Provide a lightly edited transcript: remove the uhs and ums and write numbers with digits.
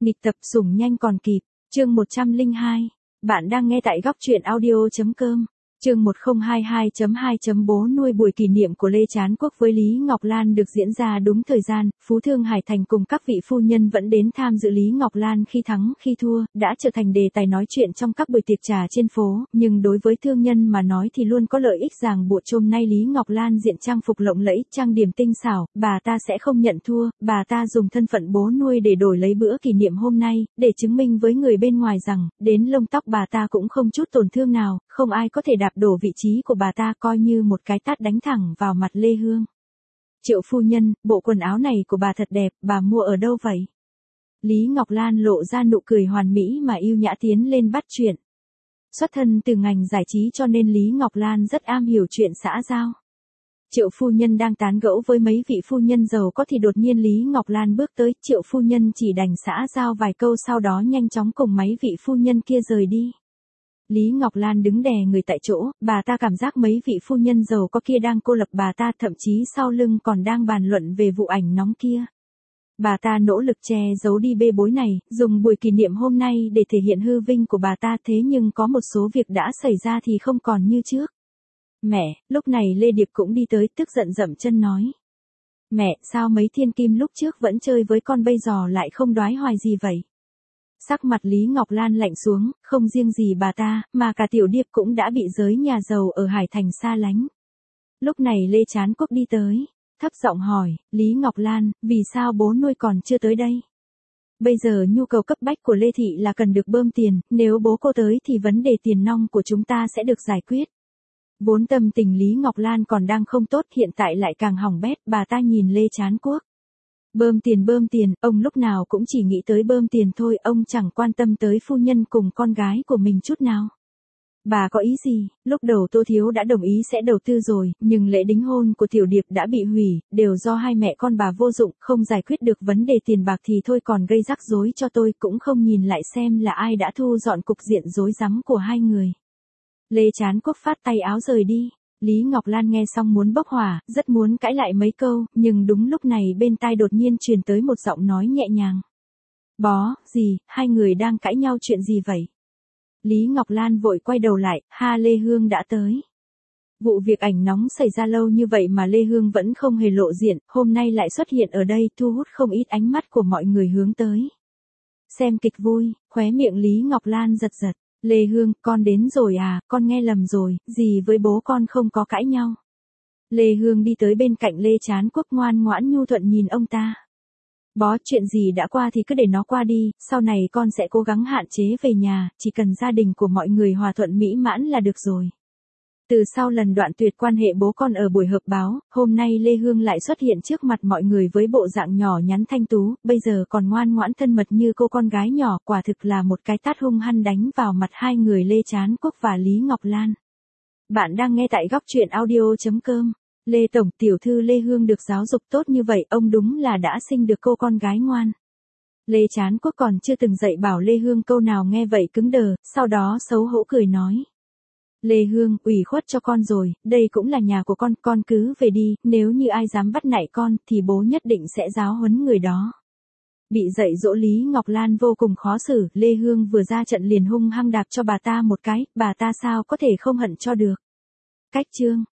Nghịch tập sủng nhanh còn kịp, chương 102. Bạn đang nghe tại góc truyện audio.com. Chương 1022.2. Bố nuôi buổi kỷ niệm của Lê Trán Quốc với Lý Ngọc Lan được diễn ra đúng thời gian, Phú Thương Hải Thành cùng các vị phu nhân vẫn đến tham dự Lý Ngọc Lan khi thắng khi thua, đã trở thành đề tài nói chuyện trong các buổi tiệc trà trên phố, nhưng đối với thương nhân mà nói thì luôn có lợi ích ràng buộc. Hôm nay Lý Ngọc Lan diện trang phục lộng lẫy, trang điểm tinh xảo, bà ta sẽ không nhận thua, bà ta dùng thân phận bố nuôi để đổi lấy bữa kỷ niệm hôm nay, để chứng minh với người bên ngoài rằng, đến lông tóc bà ta cũng không chút tổn thương nào, không ai có thể đạp đổ vị trí của bà ta, coi như một cái tát đánh thẳng vào mặt Lê Hương. Triệu phu nhân, bộ quần áo này của bà thật đẹp, bà mua ở đâu vậy? Lý Ngọc Lan lộ ra nụ cười hoàn mỹ mà yêu nhã tiến lên bắt chuyện. Xuất thân từ ngành giải trí cho nên Lý Ngọc Lan rất am hiểu chuyện xã giao. Triệu phu nhân đang tán gẫu với mấy vị phu nhân giàu có thì đột nhiên Lý Ngọc Lan bước tới, Triệu phu nhân chỉ đành xã giao vài câu sau đó nhanh chóng cùng mấy vị phu nhân kia rời đi. Lý Ngọc Lan đứng đè người tại chỗ, bà ta cảm giác mấy vị phu nhân giàu có kia đang cô lập bà ta, thậm chí sau lưng còn đang bàn luận về vụ ảnh nóng kia. Bà ta nỗ lực che giấu đi bê bối này, dùng buổi kỷ niệm hôm nay để thể hiện hư vinh của bà ta, thế nhưng có một số việc đã xảy ra thì không còn như trước. Mẹ, lúc này Lê Điệp cũng đi tới, tức giận dậm chân nói. Mẹ, sao mấy thiên kim lúc trước vẫn chơi với con bây giờ lại không đoái hoài gì vậy? Sắc mặt Lý Ngọc Lan lạnh xuống, không riêng gì bà ta, mà cả Tiểu Điệp cũng đã bị giới nhà giàu ở Hải Thành xa lánh. Lúc này Lê Trán Quốc đi tới, thấp giọng hỏi, Lý Ngọc Lan, vì sao bố nuôi còn chưa tới đây? Bây giờ nhu cầu cấp bách của Lê Thị là cần được bơm tiền, nếu bố cô tới thì vấn đề tiền nong của chúng ta sẽ được giải quyết. Vốn tâm tình Lý Ngọc Lan còn đang không tốt, hiện tại lại càng hỏng bét, bà ta nhìn Lê Trán Quốc. Bơm tiền, ông lúc nào cũng chỉ nghĩ tới bơm tiền thôi, ông chẳng quan tâm tới phu nhân cùng con gái của mình chút nào. Bà có ý gì? Lúc đầu Tô Thiếu đã đồng ý sẽ đầu tư rồi, nhưng lễ đính hôn của Tiểu Điệp đã bị hủy, đều do hai mẹ con bà vô dụng, không giải quyết được vấn đề tiền bạc thì thôi còn gây rắc rối cho tôi, cũng không nhìn lại xem là ai đã thu dọn cục diện rối rắm của hai người. Lê Trán Quốc phát tay áo rời đi. Lý Ngọc Lan nghe xong muốn bốc hỏa, rất muốn cãi lại mấy câu, nhưng đúng lúc này bên tai đột nhiên truyền tới một giọng nói nhẹ nhàng. Bó, gì, hai người đang cãi nhau chuyện gì vậy? Lý Ngọc Lan vội quay đầu lại, Lê Hương đã tới. Vụ việc ảnh nóng xảy ra lâu như vậy mà Lê Hương vẫn không hề lộ diện, hôm nay lại xuất hiện ở đây, thu hút không ít ánh mắt của mọi người hướng tới. Xem kịch vui, khóe miệng Lý Ngọc Lan giật giật. Lê Hương, con đến rồi à, con nghe lầm rồi, dì với bố con không có cãi nhau. Lê Hương đi tới bên cạnh Lê Trán Quốc, ngoan ngoãn nhu thuận nhìn ông ta. Bó, chuyện gì đã qua thì cứ để nó qua đi, sau này con sẽ cố gắng hạn chế về nhà, chỉ cần gia đình của mọi người hòa thuận mỹ mãn là được rồi. Từ sau lần đoạn tuyệt quan hệ bố con ở buổi họp báo, hôm nay Lê Hương lại xuất hiện trước mặt mọi người với bộ dạng nhỏ nhắn thanh tú, bây giờ còn ngoan ngoãn thân mật như cô con gái nhỏ, quả thực là một cái tát hung hăng đánh vào mặt hai người Lê Trán Quốc và Lý Ngọc Lan. Bạn đang nghe tại góc truyện audio.com. Lê Tổng, tiểu thư Lê Hương được giáo dục tốt như vậy, ông đúng là đã sinh được cô con gái ngoan. Lê Trán Quốc còn chưa từng dạy bảo Lê Hương câu nào, nghe vậy cứng đờ, sau đó xấu hổ cười nói. Lê Hương, ủy khuất cho con rồi, đây cũng là nhà của con cứ về đi, nếu như ai dám bắt nạt con, thì bố nhất định sẽ giáo huấn người đó. Bị dạy dỗ Lý Ngọc Lan vô cùng khó xử, Lê Hương vừa ra trận liền hung hăng đạp cho bà ta một cái, bà ta sao có thể không hận cho được. Cách chương.